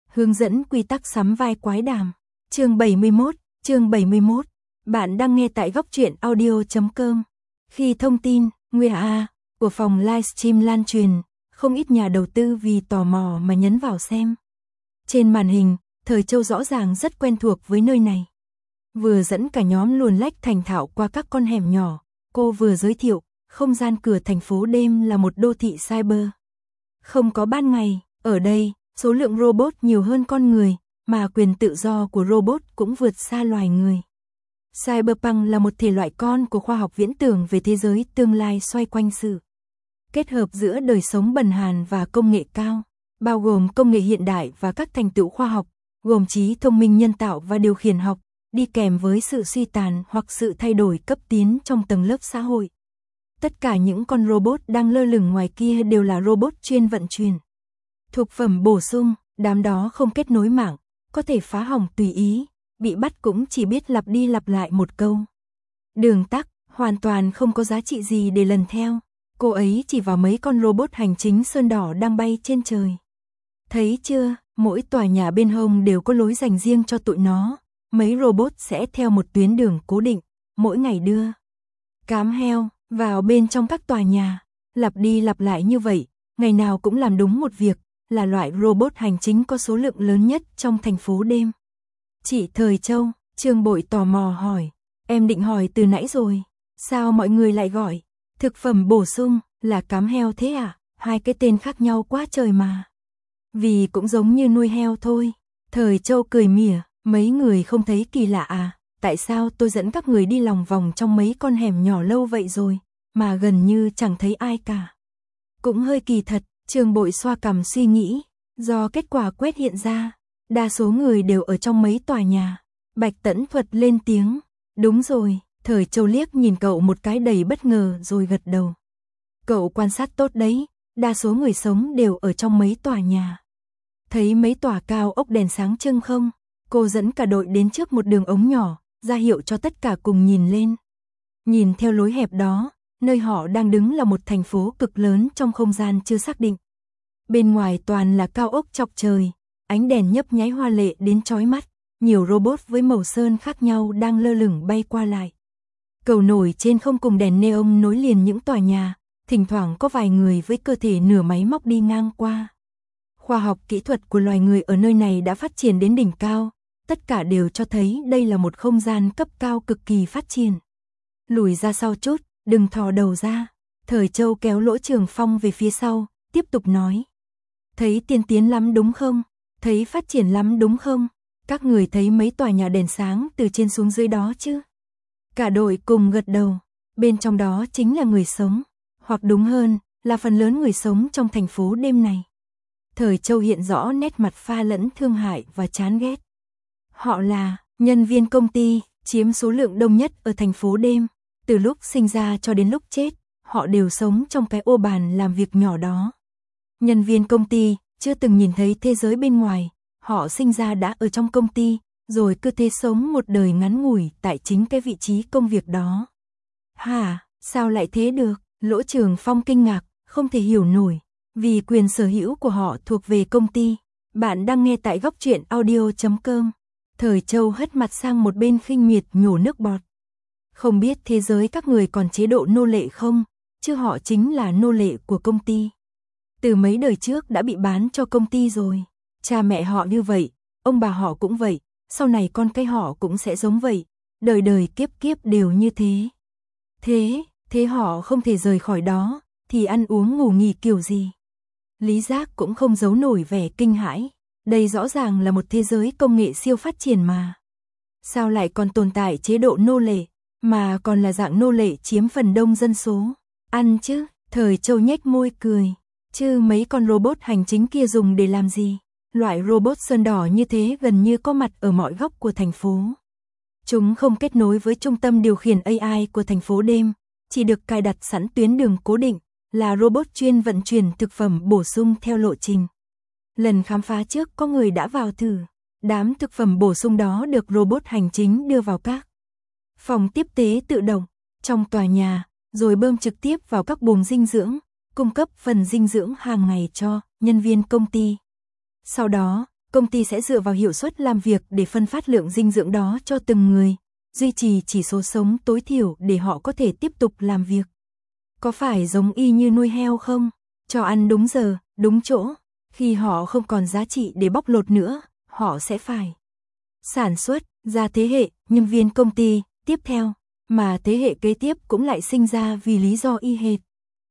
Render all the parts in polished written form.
Hướng dẫn quy tắc sắm vai quái đàm. Chương 71. Bạn đang nghe tại góc truyện audio.com. Khi thông tin của phòng livestream lan truyền, không ít nhà đầu tư vì tò mò mà nhấn vào xem. Trên màn hình, Thời Châu rõ ràng rất quen thuộc với nơi này. Vừa dẫn cả nhóm luồn lách thành thạo qua các con hẻm nhỏ, cô vừa giới thiệu, không gian cửa thành phố đêm là một đô thị cyber. Không có ban ngày, ở đây, số lượng robot nhiều hơn con người, mà quyền tự do của robot cũng vượt xa loài người. Cyberpunk là một thể loại con của khoa học viễn tưởng về thế giới tương lai xoay quanh sự kết hợp giữa đời sống bần hàn và công nghệ cao, bao gồm công nghệ hiện đại và các thành tựu khoa học, gồm trí thông minh nhân tạo và điều khiển học, đi kèm với sự suy tàn hoặc sự thay đổi cấp tiến trong tầng lớp xã hội. Tất cả những con robot đang lơ lửng ngoài kia đều là robot chuyên vận chuyển thực phẩm bổ sung, đám đó không kết nối mạng, có thể phá hỏng tùy ý, bị bắt cũng chỉ biết lặp đi lặp lại một câu. Đường tắc, hoàn toàn không có giá trị gì để lần theo. Cô ấy chỉ vào mấy con robot hành chính sơn đỏ đang bay trên trời. Thấy chưa, mỗi tòa nhà bên hông đều có lối dành riêng cho tụi nó. Mấy robot sẽ theo một tuyến đường cố định, mỗi ngày đưa cám heo vào bên trong các tòa nhà, lặp đi lặp lại như vậy, ngày nào cũng làm đúng một việc, là loại robot hành chính có số lượng lớn nhất trong thành phố đêm. Chị Thời Châu, Trương Bội tò mò hỏi, em định hỏi từ nãy rồi, sao mọi người lại gọi thực phẩm bổ sung là cám heo thế à? Hai cái tên khác nhau quá trời mà. Vì cũng giống như nuôi heo thôi. Thời Châu cười mỉa, mấy người không thấy kỳ lạ à? Tại sao tôi dẫn các người đi lòng vòng trong mấy con hẻm nhỏ lâu vậy rồi, mà gần như chẳng thấy ai cả? Cũng hơi kỳ thật, Trương Bội xoa cằm suy nghĩ, do kết quả quét hiện ra, đa số người đều ở trong mấy tòa nhà. Bạch Tẫn Thuật lên tiếng, đúng rồi. Thời Châu liếc nhìn cậu một cái đầy bất ngờ rồi gật đầu. Cậu quan sát tốt đấy, đa số người sống đều ở trong mấy tòa nhà. Thấy mấy tòa cao ốc đèn sáng trưng không? Cô dẫn cả đội đến trước một đường ống nhỏ, ra hiệu cho tất cả cùng nhìn lên. Nhìn theo lối hẹp đó, nơi họ đang đứng là một thành phố cực lớn trong không gian chưa xác định. Bên ngoài toàn là cao ốc chọc trời, ánh đèn nhấp nháy hoa lệ đến chói mắt, nhiều robot với màu sơn khác nhau đang lơ lửng bay qua lại. Cầu nổi trên không cùng đèn neon nối liền những tòa nhà, thỉnh thoảng có vài người với cơ thể nửa máy móc đi ngang qua. Khoa học kỹ thuật của loài người ở nơi này đã phát triển đến đỉnh cao, tất cả đều cho thấy đây là một không gian cấp cao cực kỳ phát triển. Lùi ra sau chút, đừng thò đầu ra. Thời Châu kéo Lỗ Trường Phong về phía sau, tiếp tục nói. Thấy tiên tiến lắm đúng không? Thấy phát triển lắm đúng không? Các người thấy mấy tòa nhà đèn sáng từ trên xuống dưới đó chứ? Cả đội cùng gật đầu, bên trong đó chính là người sống, hoặc đúng hơn, là phần lớn người sống trong thành phố đêm này. Thời Châu hiện rõ nét mặt pha lẫn thương hại và chán ghét. Họ là nhân viên công ty, chiếm số lượng đông nhất ở thành phố đêm. Từ lúc sinh ra cho đến lúc chết, họ đều sống trong cái ô bàn làm việc nhỏ đó. Nhân viên công ty chưa từng nhìn thấy thế giới bên ngoài, họ sinh ra đã ở trong công ty, rồi cứ thế sống một đời ngắn ngủi tại chính cái vị trí công việc đó. Hả, sao lại thế được? Lỗ Trường Phong kinh ngạc, không thể hiểu nổi, vì quyền sở hữu của họ thuộc về công ty. Bạn đang nghe tại góc truyện audio.com. Thời Châu hất mặt sang một bên khinh miệt nhổ nước bọt. Không biết thế giới các người còn chế độ nô lệ không, chứ họ chính là nô lệ của công ty. Từ mấy đời trước đã bị bán cho công ty rồi. Cha mẹ họ như vậy, ông bà họ cũng vậy, sau này con cái họ cũng sẽ giống vậy, đời đời kiếp kiếp đều như thế. Thế họ không thể rời khỏi đó, thì ăn uống ngủ nghỉ kiểu gì? Lý Giác cũng không giấu nổi vẻ kinh hãi, đây rõ ràng là một thế giới công nghệ siêu phát triển mà. Sao lại còn tồn tại chế độ nô lệ, mà còn là dạng nô lệ chiếm phần đông dân số? Ăn chứ, Thời Châu nhếch môi cười, chứ mấy con robot hành chính kia dùng để làm gì? Loại robot sơn đỏ như thế gần như có mặt ở mọi góc của thành phố. Chúng không kết nối với trung tâm điều khiển AI của thành phố đêm, chỉ được cài đặt sẵn tuyến đường cố định, là robot chuyên vận chuyển thực phẩm bổ sung theo lộ trình. Lần khám phá trước có người đã vào thử, đám thực phẩm bổ sung đó được robot hành chính đưa vào các phòng tiếp tế tự động trong tòa nhà, rồi bơm trực tiếp vào các buồng dinh dưỡng, cung cấp phần dinh dưỡng hàng ngày cho nhân viên công ty. Sau đó, công ty sẽ dựa vào hiệu suất làm việc để phân phát lượng dinh dưỡng đó cho từng người, duy trì chỉ số sống tối thiểu để họ có thể tiếp tục làm việc. Có phải giống y như nuôi heo không? Cho ăn đúng giờ, đúng chỗ, khi họ không còn giá trị để bóc lột nữa, họ sẽ phải sản xuất ra thế hệ nhân viên công ty tiếp theo, mà thế hệ kế tiếp cũng lại sinh ra vì lý do y hệt.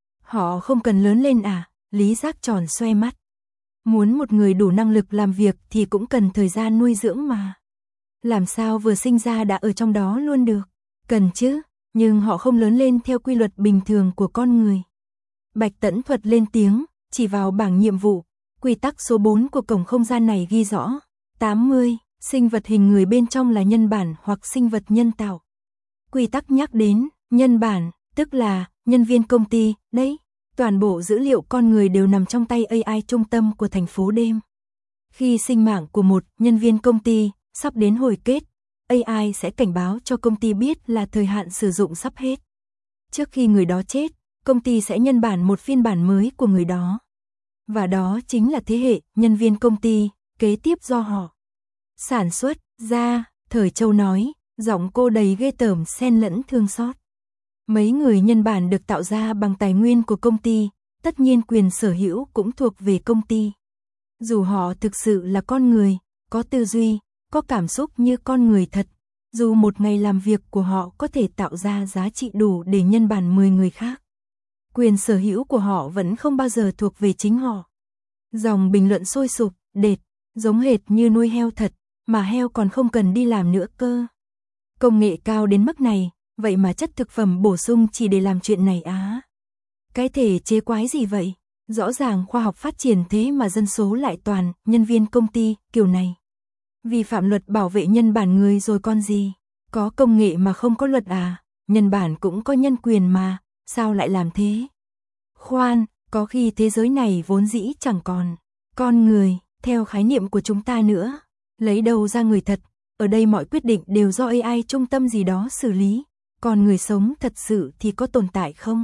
Họ không cần lớn lên à? Lý Giác tròn xoe mắt. Muốn một người đủ năng lực làm việc thì cũng cần thời gian nuôi dưỡng mà. Làm sao vừa sinh ra đã ở trong đó luôn được? Cần chứ, nhưng họ không lớn lên theo quy luật bình thường của con người. Bạch Tẫn Thuật lên tiếng, chỉ vào bảng nhiệm vụ. Quy tắc số 4 của cổng không gian này ghi rõ. 80. Sinh vật hình người bên trong là nhân bản hoặc sinh vật nhân tạo. Quy tắc nhắc đến nhân bản, tức là nhân viên công ty, đấy. Toàn bộ dữ liệu con người đều nằm trong tay AI trung tâm của thành phố đêm. Khi sinh mạng của một nhân viên công ty sắp đến hồi kết, AI sẽ cảnh báo cho công ty biết là thời hạn sử dụng sắp hết. Trước khi người đó chết, công ty sẽ nhân bản một phiên bản mới của người đó. Và đó chính là thế hệ nhân viên công ty kế tiếp do họ sản xuất ra, Thời Châu nói, giọng cô đầy ghê tởm xen lẫn thương xót. Mấy người nhân bản được tạo ra bằng tài nguyên của công ty, tất nhiên quyền sở hữu cũng thuộc về công ty. Dù họ thực sự là con người, có tư duy, có cảm xúc như con người thật, dù một ngày làm việc của họ có thể tạo ra giá trị đủ để nhân bản 10 người khác, quyền sở hữu của họ vẫn không bao giờ thuộc về chính họ. Dòng bình luận sôi sục, đệt, giống hệt như nuôi heo thật, mà heo còn không cần đi làm nữa cơ. Công nghệ cao đến mức này, vậy mà chất thực phẩm bổ sung chỉ để làm chuyện này á. Cái thể chế quái gì vậy? Rõ ràng khoa học phát triển thế mà dân số lại toàn nhân viên công ty kiểu này. Vi phạm luật bảo vệ nhân bản người rồi con gì? Có công nghệ mà không có luật à? Nhân bản cũng có nhân quyền mà, sao lại làm thế? Khoan, có khi thế giới này vốn dĩ chẳng còn con người, theo khái niệm của chúng ta nữa. Lấy đâu ra người thật? Ở đây mọi quyết định đều do AI trung tâm gì đó xử lý. Còn người sống thật sự thì có tồn tại không?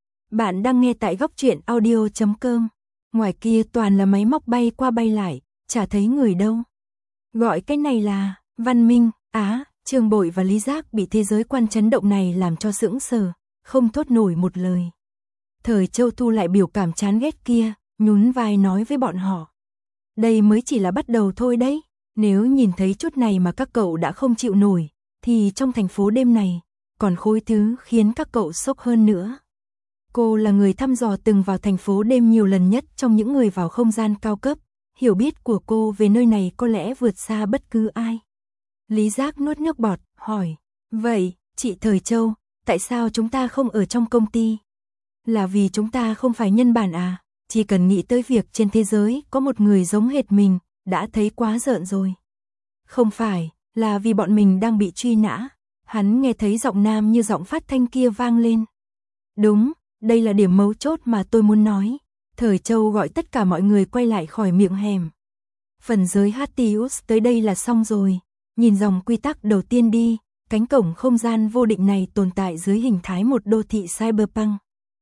Bạn đang nghe tại goctruyện.audio.com. Ngoài kia toàn là máy móc bay qua bay lại, chả thấy người đâu. Gọi cái này là văn minh. Trương Bội và Lý Giác bị thế giới quan chấn động này làm cho sững sờ, không thốt nổi một lời. Thời Châu thu lại biểu cảm chán ghét kia, nhún vai nói với bọn họ. Đây mới chỉ là bắt đầu thôi đấy. Nếu nhìn thấy chút này mà các cậu đã không chịu nổi, thì trong thành phố đêm này, còn khối thứ khiến các cậu sốc hơn nữa. Cô là người thăm dò từng vào thành phố đêm nhiều lần nhất trong những người vào không gian cao cấp. Hiểu biết của cô về nơi này có lẽ vượt xa bất cứ ai. Lý Giác nuốt nước bọt, hỏi. Vậy, chị Thời Châu, tại sao chúng ta không ở trong công ty? Là vì chúng ta không phải nhân bản à? Chỉ cần nghĩ tới việc trên thế giới có một người giống hệt mình, đã thấy quá rợn rồi. Không phải, là vì bọn mình đang bị truy nã. Hắn nghe thấy giọng nam như giọng phát thanh kia vang lên. Đúng, đây là điểm mấu chốt mà tôi muốn nói. Thời Châu gọi tất cả mọi người quay lại khỏi miệng hẻm. Phần giới Hatius tới đây là xong rồi. Nhìn dòng quy tắc đầu tiên đi, cánh cổng không gian vô định này tồn tại dưới hình thái một đô thị cyberpunk.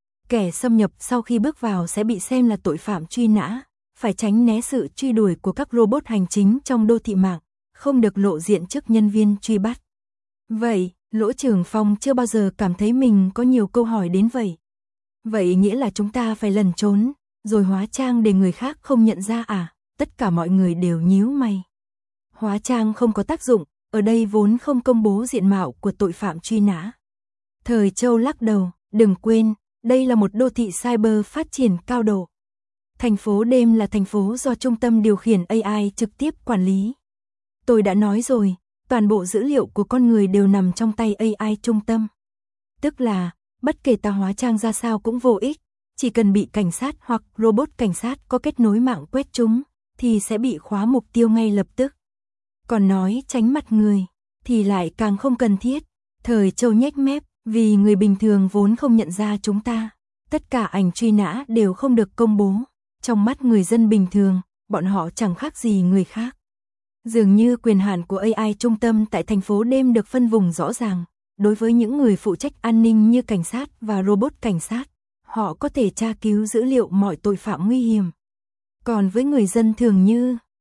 Kẻ xâm nhập sau khi bước vào sẽ bị xem là tội phạm truy nã, phải tránh né sự truy đuổi của các robot hành chính trong đô thị mạng, không được lộ diện trước nhân viên truy bắt. Vậy, Lỗ Trường Phong chưa bao giờ cảm thấy mình có nhiều câu hỏi đến vậy. Vậy nghĩa là chúng ta phải lẩn trốn, rồi hóa trang để người khác không nhận ra à? Tất cả mọi người đều nhíu mày. Hóa trang không có tác dụng, ở đây vốn không công bố diện mạo của tội phạm truy nã. Thời Châu lắc đầu, đừng quên, đây là một đô thị cyber phát triển cao độ. Thành phố đêm là thành phố do trung tâm điều khiển AI trực tiếp quản lý. Tôi đã nói rồi, toàn bộ dữ liệu của con người đều nằm trong tay AI trung tâm. Tức là, bất kể ta hóa trang ra sao cũng vô ích, chỉ cần bị cảnh sát hoặc robot cảnh sát có kết nối mạng quét chúng, thì sẽ bị khóa mục tiêu ngay lập tức. Còn nói tránh mặt người, thì lại càng không cần thiết. Thời Châu nhếch mép, vì người bình thường vốn không nhận ra chúng ta. Tất cả ảnh truy nã đều không được công bố. Trong mắt người dân bình thường, bọn họ chẳng khác gì người khác. Dường như quyền hạn của AI trung tâm tại thành phố đêm được phân vùng rõ ràng. Đối với những người phụ trách an ninh như cảnh sát và robot cảnh sát, họ có thể tra cứu dữ liệu mọi tội phạm nguy hiểm. Còn với người dân thường như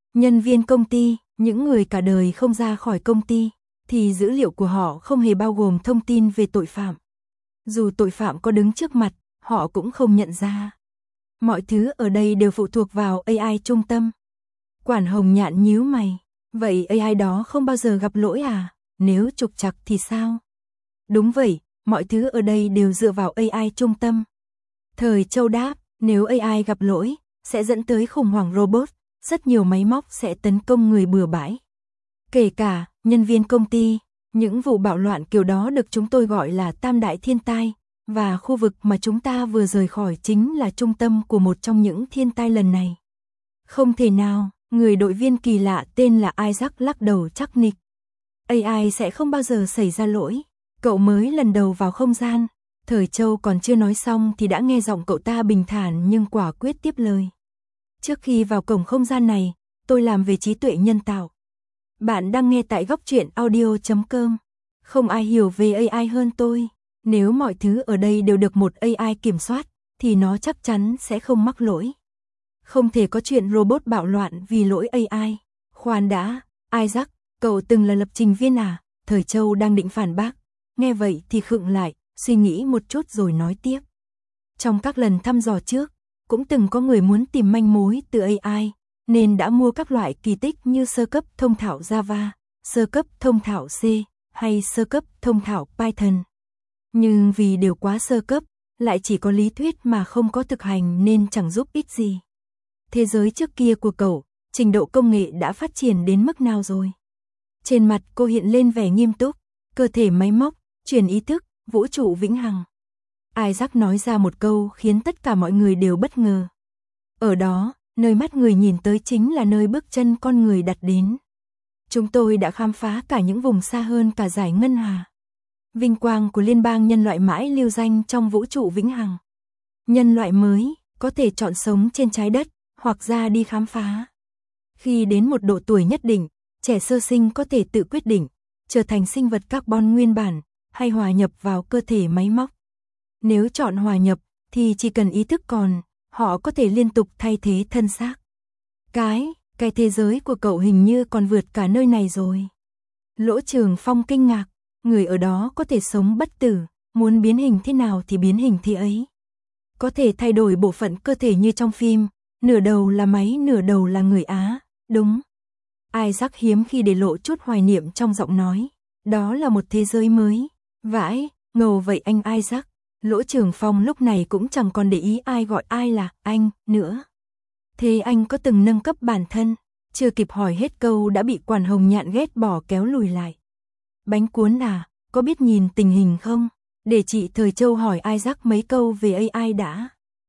Nhân viên công ty, những người cả đời không ra khỏi công ty, thì dữ liệu của họ không hề bao gồm thông tin về tội phạm. Dù tội phạm có đứng trước mặt, họ cũng không nhận ra. Mọi thứ ở đây đều phụ thuộc vào AI trung tâm. Quản Hồng Nhạn nhíu mày. Vậy AI đó không bao giờ gặp lỗi à? Nếu trục trặc thì sao? Đúng vậy, mọi thứ ở đây đều dựa vào AI trung tâm. Thời Châu đáp, nếu AI gặp lỗi, sẽ dẫn tới khủng hoảng robot, rất nhiều máy móc sẽ tấn công người bừa bãi. Kể cả nhân viên công ty, những vụ bạo loạn kiểu đó được chúng tôi gọi là tam đại thiên tai, và khu vực mà chúng ta vừa rời khỏi chính là trung tâm của một trong những thiên tai lần này. Không thể nào, người đội viên kỳ lạ tên là Isaac lắc đầu chắc nịch. AI sẽ không bao giờ xảy ra lỗi. Cậu mới lần đầu vào không gian. Thời Châu còn chưa nói xong thì đã nghe giọng cậu ta bình thản nhưng quả quyết tiếp lời. Trước khi vào cổng không gian này, tôi làm về trí tuệ nhân tạo. Bạn đang nghe tại góc truyện audio.com. Không ai hiểu về AI hơn tôi. Nếu mọi thứ ở đây đều được một AI kiểm soát, thì nó chắc chắn sẽ không mắc lỗi. Không thể có chuyện robot bạo loạn vì lỗi AI. Khoan đã, Isaac, cậu từng là lập trình viên à? Thời Châu đang định phản bác. Nghe vậy thì khựng lại, suy nghĩ một chút rồi nói tiếp. Trong các lần thăm dò trước, cũng từng có người muốn tìm manh mối từ AI, nên đã mua các loại kỳ tích như sơ cấp thông thạo Java, sơ cấp thông thạo C, hay sơ cấp thông thạo Python. Nhưng vì đều quá sơ cấp, lại chỉ có lý thuyết mà không có thực hành nên chẳng giúp ích gì. Thế giới trước kia của cậu, trình độ công nghệ đã phát triển đến mức nào rồi? Trên mặt cô hiện lên vẻ nghiêm túc, cơ thể máy móc, truyền ý thức, vũ trụ vĩnh hằng. Isaac nói ra một câu khiến tất cả mọi người đều bất ngờ. Ở đó, nơi mắt người nhìn tới chính là nơi bước chân con người đặt đến. Chúng tôi đã khám phá cả những vùng xa hơn cả dải ngân hà. Vinh quang của liên bang nhân loại mãi lưu danh trong vũ trụ vĩnh hằng. Nhân loại mới, có thể chọn sống trên trái đất, hoặc ra đi khám phá. Khi đến một độ tuổi nhất định, trẻ sơ sinh có thể tự quyết định, trở thành sinh vật carbon nguyên bản, hay hòa nhập vào cơ thể máy móc. Nếu chọn hòa nhập, thì chỉ cần ý thức còn, họ có thể liên tục thay thế thân xác. Cái thế giới của cậu hình như còn vượt cả nơi này rồi. Lỗ Trường Phong kinh ngạc, người ở đó có thể sống bất tử, muốn biến hình thế nào thì biến hình thế ấy. Có thể thay đổi bộ phận cơ thể như trong phim, nửa đầu là máy nửa đầu là người Á, đúng. Isaac hiếm khi để lộ chút hoài niệm trong giọng nói, đó là một thế giới mới. Vãi, ngầu vậy anh Isaac. Lỗ Trường Phong lúc này cũng chẳng còn để ý ai gọi ai là anh nữa. Thế anh có từng nâng cấp bản thân? Chưa kịp hỏi hết câu đã bị Quản Hồng Nhạn ghét bỏ kéo lùi lại. Bánh cuốn à, có biết nhìn tình hình không? Để chị Thời Châu hỏi Isaac mấy câu về AI đã.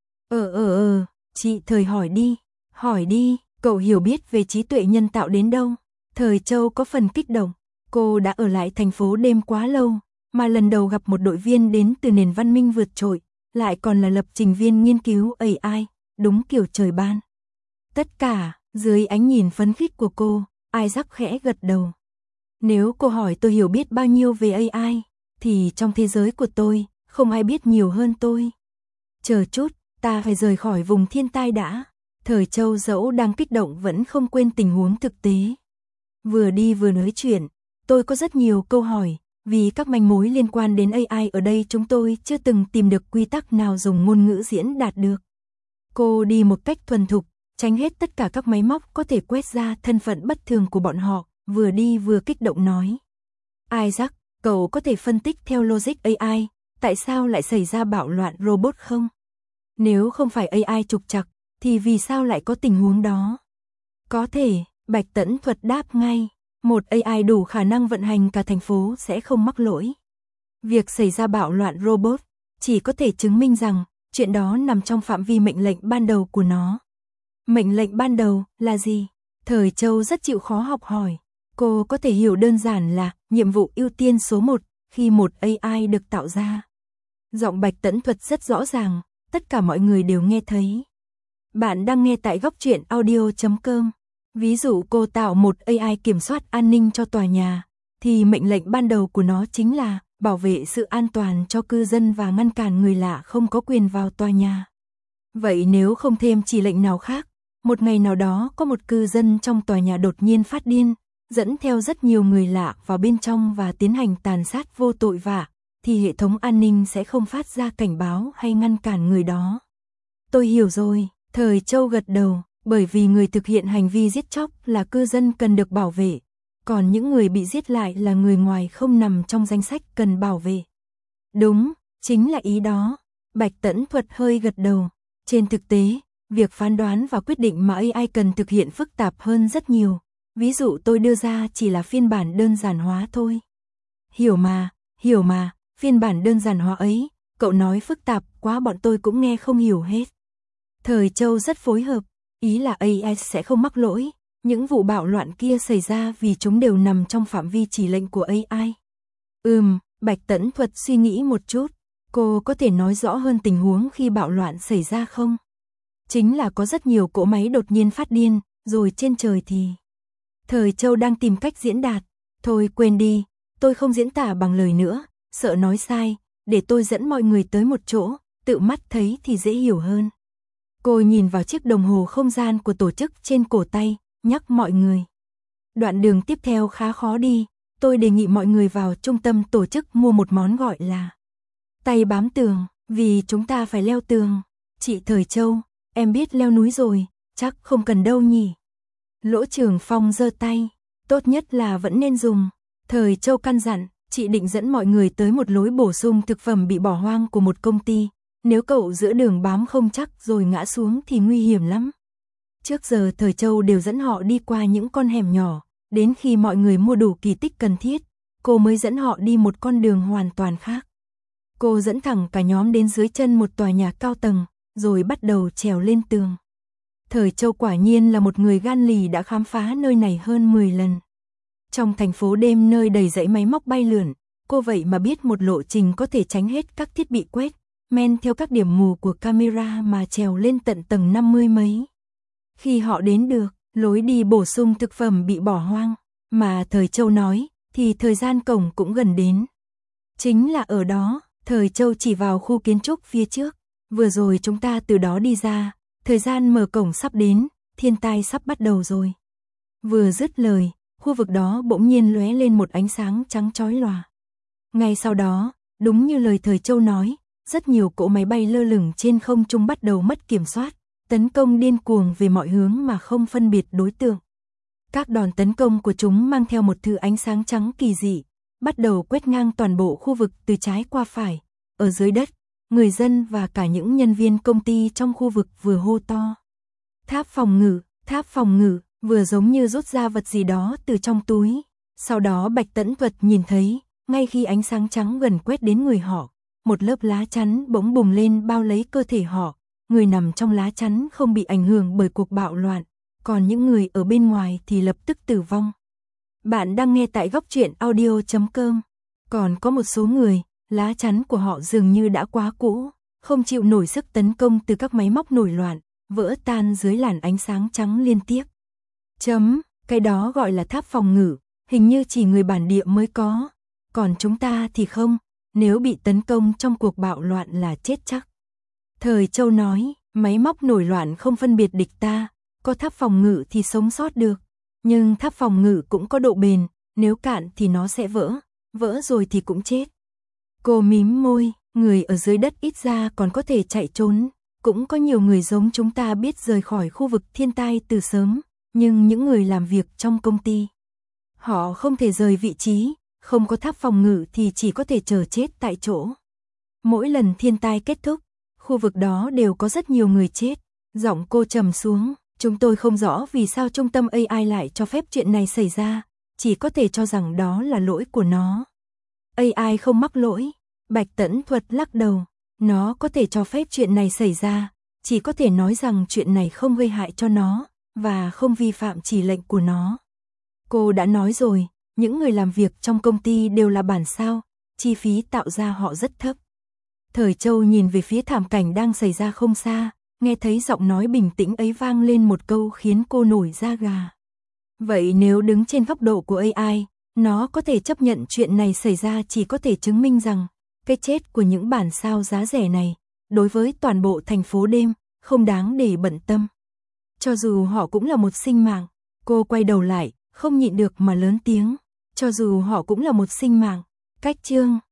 Chị Thời hỏi đi, cậu hiểu biết về trí tuệ nhân tạo đến đâu? Thời Châu có phần kích động, cô đã ở lại thành phố đêm quá lâu, mà lần đầu gặp một đội viên đến từ nền văn minh vượt trội, lại còn là lập trình viên nghiên cứu AI, đúng kiểu trời ban. Tất cả, dưới ánh nhìn phấn khích của cô, Isaac khẽ gật đầu. Nếu cô hỏi tôi hiểu biết bao nhiêu về AI, thì trong thế giới của tôi, không ai biết nhiều hơn tôi. Chờ chút, ta phải rời khỏi vùng thiên tai đã. Thời Châu dẫu đang kích động vẫn không quên tình huống thực tế. Vừa đi vừa nói chuyện, tôi có rất nhiều câu hỏi, vì các manh mối liên quan đến AI ở đây chúng tôi chưa từng tìm được quy tắc nào dùng ngôn ngữ diễn đạt được. Cô đi một cách thuần thục, tránh hết tất cả các máy móc có thể quét ra thân phận bất thường của bọn họ, vừa đi vừa kích động nói. Isaac, cậu có thể phân tích theo logic AI, tại sao lại xảy ra bạo loạn robot không? Nếu không phải AI trục trặc, thì vì sao lại có tình huống đó? Có thể, Bạch Tẫn Thuật đáp ngay, một AI đủ khả năng vận hành cả thành phố sẽ không mắc lỗi. Việc xảy ra bạo loạn robot chỉ có thể chứng minh rằng chuyện đó nằm trong phạm vi mệnh lệnh ban đầu của nó. Mệnh lệnh ban đầu là gì? Thời Châu rất chịu khó học hỏi. Cô có thể hiểu đơn giản là nhiệm vụ ưu tiên số 1 khi một AI được tạo ra. Giọng Bạch Tẫn Thuật rất rõ ràng, tất cả mọi người đều nghe thấy. Bạn đang nghe tại góc truyện audio.com. Ví dụ cô tạo một AI kiểm soát an ninh cho tòa nhà, thì mệnh lệnh ban đầu của nó chính là bảo vệ sự an toàn cho cư dân và ngăn cản người lạ không có quyền vào tòa nhà. Vậy nếu không thêm chỉ lệnh nào khác, Một ngày nào đó có một cư dân trong tòa nhà đột nhiên phát điên, dẫn theo rất nhiều người lạ vào bên trong và tiến hành tàn sát vô tội vạ, thì hệ thống an ninh sẽ không phát ra cảnh báo hay ngăn cản người đó. Tôi hiểu rồi, Thời Châu gật đầu, bởi vì người thực hiện hành vi giết chóc là cư dân cần được bảo vệ, còn những người bị giết lại là người ngoài không nằm trong danh sách cần bảo vệ. Đúng, chính là ý đó. Bạch Tẫn Thuật hơi gật đầu. Trên thực tế, việc phán đoán và quyết định mà AI cần thực hiện phức tạp hơn rất nhiều. Ví dụ tôi đưa ra chỉ là phiên bản đơn giản hóa thôi. Hiểu mà, phiên bản đơn giản hóa ấy, cậu nói phức tạp quá bọn tôi cũng nghe không hiểu hết. Thời Châu rất phối hợp, ý là AI sẽ không mắc lỗi, những vụ bạo loạn kia xảy ra vì chúng đều nằm trong phạm vi chỉ lệnh của AI. Bạch Tẫn Thuật suy nghĩ một chút, cô có thể nói rõ hơn tình huống khi bạo loạn xảy ra không? Chính là có rất nhiều cỗ máy đột nhiên phát điên, rồi trên trời thì... Thời Châu đang tìm cách diễn đạt, thôi quên đi, tôi không diễn tả bằng lời nữa, sợ nói sai, để tôi dẫn mọi người tới một chỗ, tự mắt thấy thì dễ hiểu hơn. Cô nhìn vào chiếc đồng hồ không gian của tổ chức trên cổ tay, nhắc mọi người. Đoạn đường tiếp theo khá khó đi, tôi đề nghị mọi người vào trung tâm tổ chức mua một món gọi là tay bám tường, vì chúng ta phải leo tường. Chị Thời Châu, em biết leo núi rồi, chắc không cần đâu nhỉ. Lỗ Trường Phong giơ tay, tốt nhất là vẫn nên dùng. Thời Châu căn dặn, chị định dẫn mọi người tới một lối bổ sung thực phẩm bị bỏ hoang của một công ty. Nếu cậu giữa đường bám không chắc rồi ngã xuống thì nguy hiểm lắm. Trước giờ Thời Châu đều dẫn họ đi qua những con hẻm nhỏ, đến khi mọi người mua đủ kỳ tích cần thiết, cô mới dẫn họ đi một con đường hoàn toàn khác. Cô dẫn thẳng cả nhóm đến dưới chân một tòa nhà cao tầng, rồi bắt đầu trèo lên tường. Thời Châu quả nhiên là một người gan lì đã khám phá nơi này hơn 10 lần. Trong thành phố đêm nơi đầy dãy máy móc bay lượn, cô vậy mà biết một lộ trình có thể tránh hết các thiết bị quét, men theo các điểm mù của camera mà trèo lên tận tầng 50 mấy. Khi họ đến được, lối đi bổ sung thực phẩm bị bỏ hoang, mà Thời Châu nói, thì thời gian cổng cũng gần đến. Chính là ở đó, Thời Châu chỉ vào khu kiến trúc phía trước, vừa rồi chúng ta từ đó đi ra, thời gian mở cổng sắp đến, thiên tai sắp bắt đầu rồi. Vừa dứt lời, khu vực đó bỗng nhiên lóe lên một ánh sáng trắng chói lòa. Ngay sau đó, đúng như lời Thời Châu nói, rất nhiều cỗ máy bay lơ lửng trên không trung bắt đầu mất kiểm soát, tấn công điên cuồng về mọi hướng mà không phân biệt đối tượng. Các đòn tấn công của chúng mang theo một thứ ánh sáng trắng kỳ dị, bắt đầu quét ngang toàn bộ khu vực từ trái qua phải. Ở dưới đất, người dân và cả những nhân viên công ty trong khu vực vừa hô to. Tháp phòng ngự, vừa giống như rút ra vật gì đó từ trong túi. Sau đó Bạch Tẫn Thuật nhìn thấy, ngay khi ánh sáng trắng gần quét đến người họ, một lớp lá chắn bỗng bùng lên bao lấy cơ thể họ. Người nằm trong lá chắn không bị ảnh hưởng bởi cuộc bạo loạn, còn những người ở bên ngoài thì lập tức tử vong. Bạn đang nghe tại góc truyện audio.com. Còn có một số người, lá chắn của họ dường như đã quá cũ, không chịu nổi sức tấn công từ các máy móc nổi loạn, vỡ tan dưới làn ánh sáng trắng liên tiếp. Cái đó gọi là tháp phòng ngự, hình như chỉ người bản địa mới có, còn chúng ta thì không, nếu bị tấn công trong cuộc bạo loạn là chết chắc. Thời Châu nói, máy móc nổi loạn không phân biệt địch ta, có tháp phòng ngự thì sống sót được, nhưng tháp phòng ngự cũng có độ bền, nếu cạn thì nó sẽ vỡ rồi thì cũng chết. Cô mím môi, người ở dưới đất ít ra còn có thể chạy trốn, cũng có nhiều người giống chúng ta biết rời khỏi khu vực thiên tai từ sớm, nhưng những người làm việc trong công ty, họ không thể rời vị trí, không có tháp phòng ngự thì chỉ có thể chờ chết tại chỗ. Mỗi lần thiên tai kết thúc, khu vực đó đều có rất nhiều người chết. Giọng cô trầm xuống, chúng tôi không rõ vì sao trung tâm AI lại cho phép chuyện này xảy ra, chỉ có thể cho rằng đó là lỗi của nó. AI không mắc lỗi, Bạch Tẫn Thuật lắc đầu, nó có thể cho phép chuyện này xảy ra, chỉ có thể nói rằng chuyện này không gây hại cho nó, và không vi phạm chỉ lệnh của nó. Cô đã nói rồi, những người làm việc trong công ty đều là bản sao, chi phí tạo ra họ rất thấp. Thời Châu nhìn về phía thảm cảnh đang xảy ra không xa, nghe thấy giọng nói bình tĩnh ấy vang lên một câu khiến cô nổi da gà. Vậy nếu đứng trên góc độ của AI, nó có thể chấp nhận chuyện này xảy ra chỉ có thể chứng minh rằng, cái chết của những bản sao giá rẻ này, đối với toàn bộ thành phố đêm, không đáng để bận tâm. Cho dù họ cũng là một sinh mạng. Cô quay đầu lại, không nhịn được mà lớn tiếng. Cho dù họ cũng là một sinh mạng. Cách chương